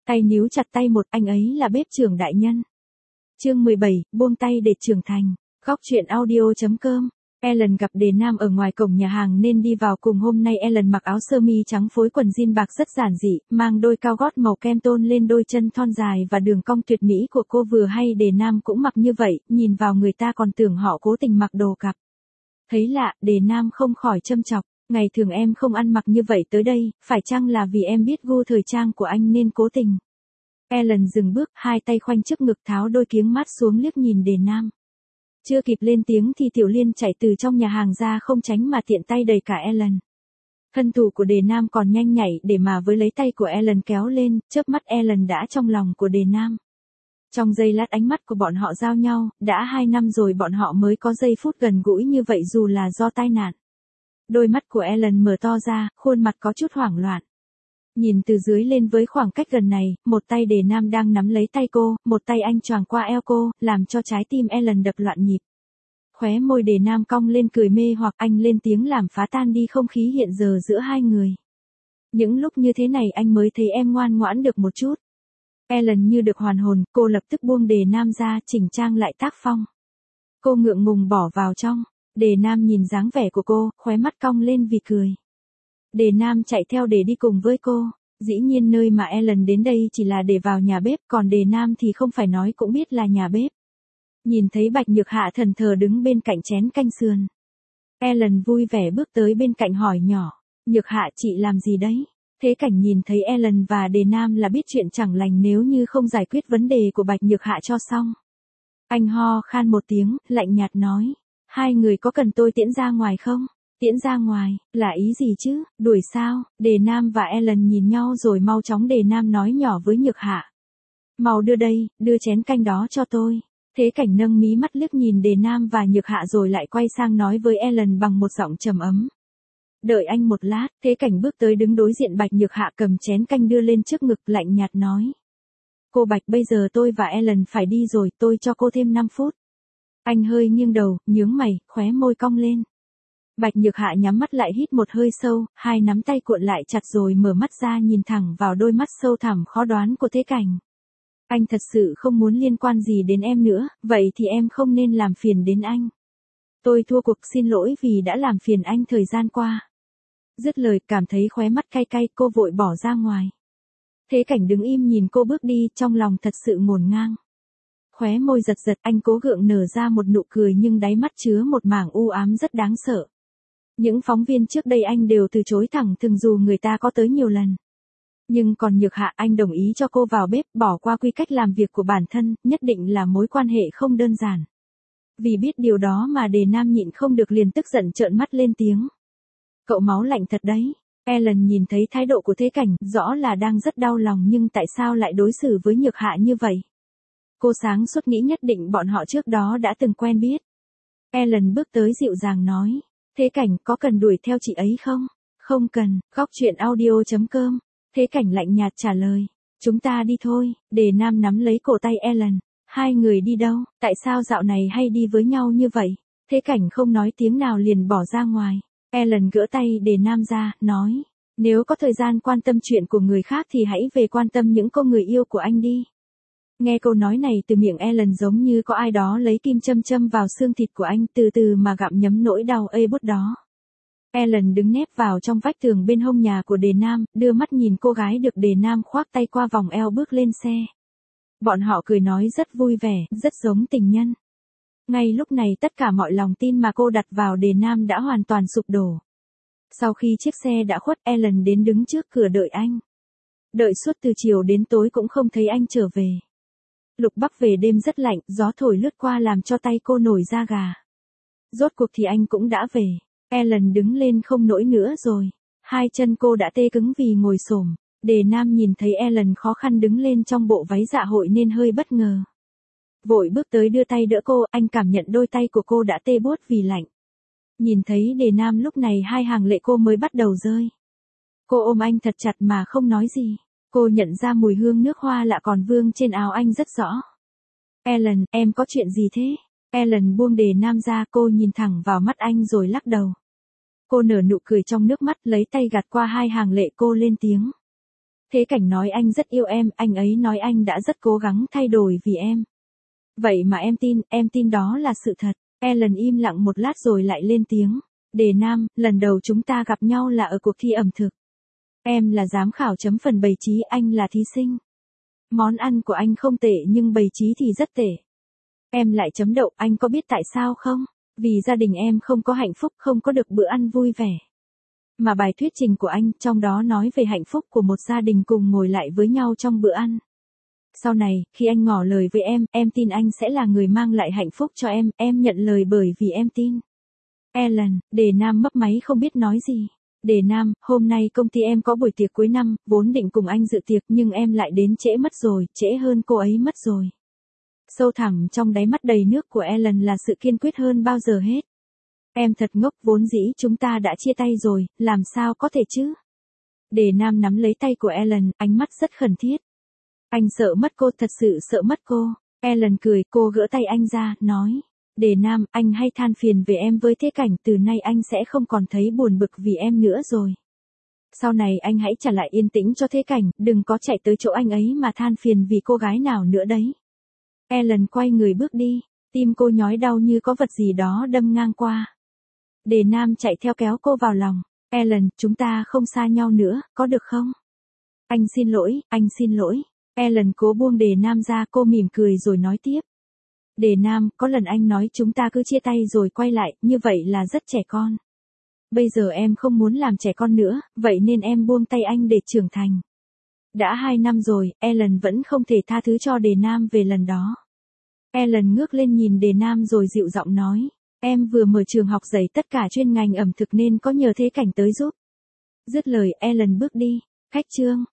Tay níu chặt tay một, anh ấy là bếp trưởng đại nhân. Chương 17, buông tay để trưởng thành. Góc truyện audio.com. Ellen gặp Đề Nam ở ngoài cổng nhà hàng nên đi vào cùng. Hôm nay Ellen mặc áo sơ mi trắng phối quần jean bạc rất giản dị, mang đôi cao gót màu kem tôn lên đôi chân thon dài và đường cong tuyệt mỹ của cô vừa hay Đề Nam cũng mặc như vậy, nhìn vào người ta còn tưởng họ cố tình mặc đồ cặp. Thấy lạ, Đề Nam không khỏi châm chọc, ngày thường em không ăn mặc như vậy tới đây, phải chăng là vì em biết gu thời trang của anh nên cố tình. Ellen dừng bước, hai tay khoanh trước ngực tháo đôi kiếng mát xuống liếc nhìn Đề Nam. Chưa kịp lên tiếng thì Tiểu Liên chạy từ trong nhà hàng ra không tránh mà tiện tay đẩy cả Ellen. Thân thủ của Đề Nam còn nhanh nhạy để mà với lấy tay của Ellen kéo lên, chớp mắt Ellen đã trong lòng của Đề Nam. Trong giây lát ánh mắt của bọn họ giao nhau, đã 2 năm rồi bọn họ mới có giây phút gần gũi như vậy dù là do tai nạn. Đôi mắt của Ellen mở to ra, khuôn mặt có chút hoảng loạn. Nhìn từ dưới lên với khoảng cách gần này, một tay Đề Nam đang nắm lấy tay cô, một tay anh choàng qua eo cô, làm cho trái tim Ellen đập loạn nhịp. Khóe môi Đề Nam cong lên cười mê hoặc anh lên tiếng làm phá tan đi không khí hiện giờ giữa hai người. Những lúc như thế này anh mới thấy em ngoan ngoãn được một chút. Ellen như được hoàn hồn, cô lập tức buông Đề Nam ra chỉnh trang lại tác phong. Cô ngượng ngùng bỏ vào trong. Đề Nam nhìn dáng vẻ của cô, khóe mắt cong lên vì cười. Đề Nam chạy theo để đi cùng với cô. Dĩ nhiên nơi mà Ellen đến đây chỉ là để vào nhà bếp, còn Đề Nam thì không phải nói cũng biết là nhà bếp. Nhìn thấy Bạch Nhược Hạ thần thờ đứng bên cạnh chén canh sườn. Ellen vui vẻ bước tới bên cạnh hỏi nhỏ, Nhược Hạ chị làm gì đấy? Thế Cảnh nhìn thấy Ellen và Đề Nam là biết chuyện chẳng lành nếu như không giải quyết vấn đề của Bạch Nhược Hạ cho xong. Anh ho khan một tiếng, lạnh nhạt nói, hai người có cần tôi tiễn ra ngoài không? Tiễn ra ngoài, là ý gì chứ, đuổi sao? Đề Nam và Ellen nhìn nhau rồi mau chóng Đề Nam nói nhỏ với Nhược Hạ. Mau đưa đây, đưa chén canh đó cho tôi. Thế Cảnh nâng mí mắt liếc nhìn Đề Nam và Nhược Hạ rồi lại quay sang nói với Ellen bằng một giọng trầm ấm. Đợi anh một lát, Thế Cảnh bước tới đứng đối diện Bạch Nhược Hạ cầm chén canh đưa lên trước ngực lạnh nhạt nói. Cô Bạch bây giờ tôi và Ellen phải đi rồi, tôi cho cô thêm 5 phút. Anh hơi nghiêng đầu, nhướng mày, khóe môi cong lên. Bạch Nhược Hạ nhắm mắt lại hít một hơi sâu, hai nắm tay cuộn lại chặt rồi mở mắt ra nhìn thẳng vào đôi mắt sâu thẳm khó đoán của Thế Cảnh. Anh thật sự không muốn liên quan gì đến em nữa, vậy thì em không nên làm phiền đến anh. Tôi thua cuộc, xin lỗi vì đã làm phiền anh thời gian qua. Dứt lời cảm thấy khóe mắt cay cay, cô vội bỏ ra ngoài. Thế Cảnh đứng im nhìn cô bước đi, trong lòng thật sự ngổn ngang. Khóe môi giật giật, anh cố gượng nở ra một nụ cười nhưng đáy mắt chứa một mảng u ám rất đáng sợ. Những phóng viên trước đây anh đều từ chối thẳng thừng dù người ta có tới nhiều lần. Nhưng còn Nhược Hạ anh đồng ý cho cô vào bếp, bỏ qua quy cách làm việc của bản thân, nhất định là mối quan hệ không đơn giản. Vì biết điều đó mà Đề Nam nhịn không được liền tức giận trợn mắt lên tiếng. Cậu máu lạnh thật đấy. Ellen nhìn thấy thái độ của Thế Cảnh, rõ là đang rất đau lòng nhưng tại sao lại đối xử với Nhược Hạ như vậy? Cô sáng suốt nghĩ nhất định bọn họ trước đó đã từng quen biết. Ellen bước tới dịu dàng nói. Thế Cảnh có cần đuổi theo chị ấy không? Không cần, góc truyện audio.com. Thế Cảnh lạnh nhạt trả lời. Chúng ta đi thôi. Đề Nam nắm lấy cổ tay Ellen. Hai người đi đâu? Tại sao dạo này hay đi với nhau như vậy? Thế Cảnh không nói tiếng nào liền bỏ ra ngoài. Ellen gỡ tay Đề Nam ra, nói. Nếu có thời gian quan tâm chuyện của người khác thì hãy về quan tâm những cô người yêu của anh đi. Nghe câu nói này từ miệng Ellen giống như có ai đó lấy kim châm châm vào xương thịt của anh từ từ mà gặm nhấm nỗi đau ê bút đó. Ellen đứng nép vào trong vách tường bên hông nhà của Đề Nam, đưa mắt nhìn cô gái được Đề Nam khoác tay qua vòng eo bước lên xe. Bọn họ cười nói rất vui vẻ, rất giống tình nhân. Ngay lúc này tất cả mọi lòng tin mà cô đặt vào Đề Nam đã hoàn toàn sụp đổ. Sau khi chiếc xe đã khuất, Ellen đến đứng trước cửa đợi anh. Đợi suốt từ chiều đến tối cũng không thấy anh trở về. Lục Bắc về đêm rất lạnh, gió thổi lướt qua làm cho tay cô nổi da gà. Rốt cuộc thì anh cũng đã về. Ellen đứng lên không nổi nữa rồi. Hai chân cô đã tê cứng vì ngồi xổm. Đề Nam nhìn thấy Ellen khó khăn đứng lên trong bộ váy dạ hội nên hơi bất ngờ. Vội bước tới đưa tay đỡ cô, anh cảm nhận đôi tay của cô đã tê buốt vì lạnh. Nhìn thấy Đề Nam lúc này hai hàng lệ cô mới bắt đầu rơi. Cô ôm anh thật chặt mà không nói gì. Cô nhận ra mùi hương nước hoa lạ còn vương trên áo anh rất rõ. Ellen, em có chuyện gì thế? Ellen buông Đề Nam ra, cô nhìn thẳng vào mắt anh rồi lắc đầu. Cô nở nụ cười trong nước mắt lấy tay gạt qua hai hàng lệ cô lên tiếng. Thế Cảnh nói anh rất yêu em, anh ấy nói anh đã rất cố gắng thay đổi vì em. Vậy mà em tin đó là sự thật. Ellen im lặng một lát rồi lại lên tiếng. Đề Nam, lần đầu chúng ta gặp nhau là ở cuộc thi ẩm thực. Em là giám khảo chấm phần bày trí, anh là thí sinh. Món ăn của anh không tệ nhưng bày trí thì rất tệ. Em lại chấm đậu, anh có biết tại sao không? Vì gia đình em không có hạnh phúc, không có được bữa ăn vui vẻ. Mà bài thuyết trình của anh, trong đó nói về hạnh phúc của một gia đình cùng ngồi lại với nhau trong bữa ăn. Sau này, khi anh ngỏ lời với em tin anh sẽ là người mang lại hạnh phúc cho em nhận lời bởi vì em tin. Ellen, Đề Nam mấp máy không biết nói gì. Đề Nam, hôm nay công ty em có buổi tiệc cuối năm, vốn định cùng anh dự tiệc nhưng em lại đến trễ mất rồi, trễ hơn cô ấy mất rồi. Sâu thẳm trong đáy mắt đầy nước của Ellen là sự kiên quyết hơn bao giờ hết. Em thật ngốc, vốn dĩ chúng ta đã chia tay rồi, làm sao có thể chứ? Đề Nam nắm lấy tay của Ellen, ánh mắt rất khẩn thiết. Anh sợ mất cô, thật sự sợ mất cô. Ellen cười, cô gỡ tay anh ra, nói. Đề Nam, anh hay than phiền về em với Thế Cảnh, từ nay anh sẽ không còn thấy buồn bực vì em nữa rồi. Sau này anh hãy trả lại yên tĩnh cho Thế Cảnh, đừng có chạy tới chỗ anh ấy mà than phiền vì cô gái nào nữa đấy. Ellen quay người bước đi, tim cô nhói đau như có vật gì đó đâm ngang qua. Đề Nam chạy theo kéo cô vào lòng. Ellen, chúng ta không xa nhau nữa, có được không? Anh xin lỗi. Ellen cố buông Đề Nam ra, cô mỉm cười rồi nói tiếp. Đề Nam, có lần anh nói chúng ta cứ chia tay rồi quay lại, như vậy là rất trẻ con. Bây giờ em không muốn làm trẻ con nữa, vậy nên em buông tay anh để trưởng thành. Đã 2 năm rồi, Ellen vẫn không thể tha thứ cho Đề Nam về lần đó. Ellen ngước lên nhìn Đề Nam rồi dịu giọng nói. Em vừa mở trường học dạy tất cả chuyên ngành ẩm thực nên có nhờ Thế Cảnh tới giúp. Dứt lời Ellen bước đi. Khách Trương.